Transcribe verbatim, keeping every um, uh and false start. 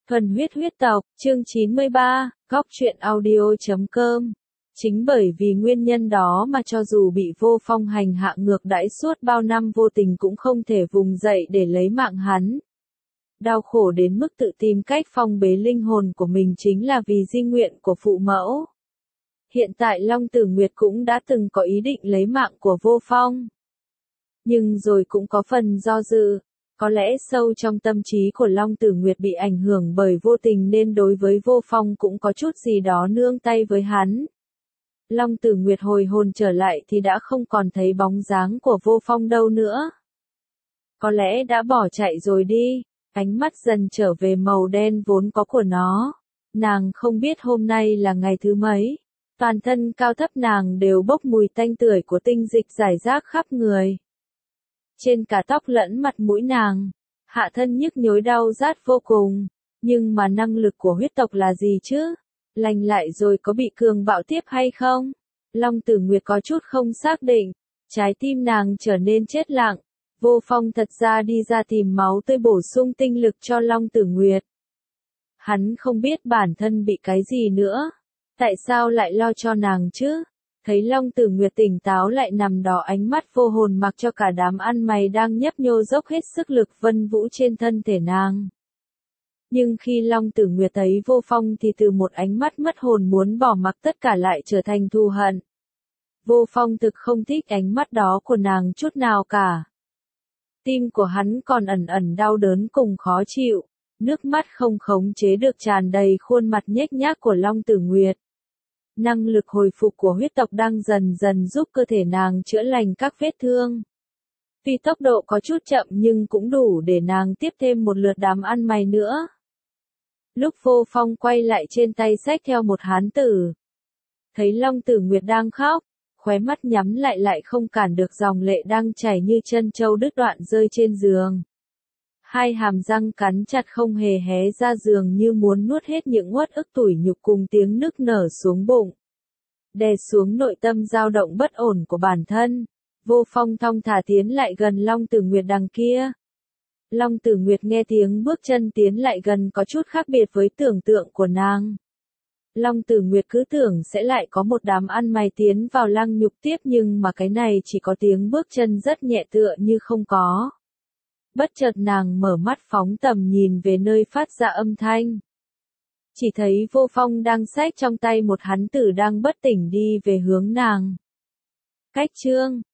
Thuần huyết huyết tộc, chương chín mươi ba, góc truyện audio chấm com. Chính bởi vì nguyên nhân đó mà cho dù bị Vô Phong hành hạ ngược đãi suốt bao năm vô tình cũng không thể vùng dậy để lấy mạng hắn. Đau khổ đến mức tự tìm cách phong bế linh hồn của mình chính là vì di nguyện của phụ mẫu. Hiện tại Long Tử Nguyệt cũng đã từng có ý định lấy mạng của Vô Phong. Nhưng rồi cũng có phần do dự. Có lẽ sâu trong tâm trí của Long Tử Nguyệt bị ảnh hưởng bởi vô tình nên đối với Vô Phong cũng có chút gì đó nương tay với hắn. Long Tử Nguyệt hồi hồn trở lại thì đã không còn thấy bóng dáng của Vô Phong đâu nữa. Có lẽ đã bỏ chạy rồi đi, ánh mắt dần trở về màu đen vốn có của nó. Nàng không biết hôm nay là ngày thứ mấy. Toàn thân cao thấp nàng đều bốc mùi tanh tưởi của tinh dịch rải rác khắp người. Trên cả tóc lẫn mặt mũi nàng, hạ thân nhức nhối đau rát vô cùng, nhưng mà năng lực của huyết tộc là gì chứ? Lành lại rồi có bị cường bạo tiếp hay không? Long Tử Nguyệt có chút không xác định, trái tim nàng trở nên chết lặng. Vô Phong thật ra đi ra tìm máu tươi bổ sung tinh lực cho Long Tử Nguyệt. Hắn không biết bản thân bị cái gì nữa, tại sao lại lo cho nàng chứ? Thấy Long Tử Nguyệt tỉnh táo lại nằm đó ánh mắt vô hồn mặc cho cả đám ăn mày đang nhấp nhô dốc hết sức lực vân vũ trên thân thể nàng. Nhưng khi Long Tử Nguyệt thấy Vô Phong thì từ một ánh mắt mất hồn muốn bỏ mặc tất cả lại trở thành thù hận. Vô Phong thực không thích ánh mắt đó của nàng chút nào cả. Tim của hắn còn ẩn ẩn đau đớn cùng khó chịu, nước mắt không khống chế được tràn đầy khuôn mặt nhếch nhác của Long Tử Nguyệt. Năng lực hồi phục của huyết tộc đang dần dần giúp cơ thể nàng chữa lành các vết thương. Tuy tốc độ có chút chậm nhưng cũng đủ để nàng tiếp thêm một lượt đám ăn mày nữa. Lúc Vô Phong quay lại trên tay xách theo một hán tử. Thấy Long Tử Nguyệt đang khóc, khóe mắt nhắm lại lại không cản được dòng lệ đang chảy như chân trâu đứt đoạn rơi trên giường. Hai hàm răng cắn chặt không hề hé ra giường như muốn nuốt hết những uất ức tủi nhục cùng tiếng nức nở xuống bụng. Đè xuống nội tâm dao động bất ổn của bản thân, Vô Phong thong thả tiến lại gần Long Tử Nguyệt đằng kia. Long Tử Nguyệt nghe tiếng bước chân tiến lại gần có chút khác biệt với tưởng tượng của nàng. Long Tử Nguyệt cứ tưởng sẽ lại có một đám ăn mày tiến vào lăng nhục tiếp nhưng mà cái này chỉ có tiếng bước chân rất nhẹ tựa như không có. Bất chợt nàng mở mắt phóng tầm nhìn về nơi phát ra âm thanh. Chỉ thấy Vô Phong đang xách trong tay một hán tử đang bất tỉnh đi về hướng nàng. Cách chương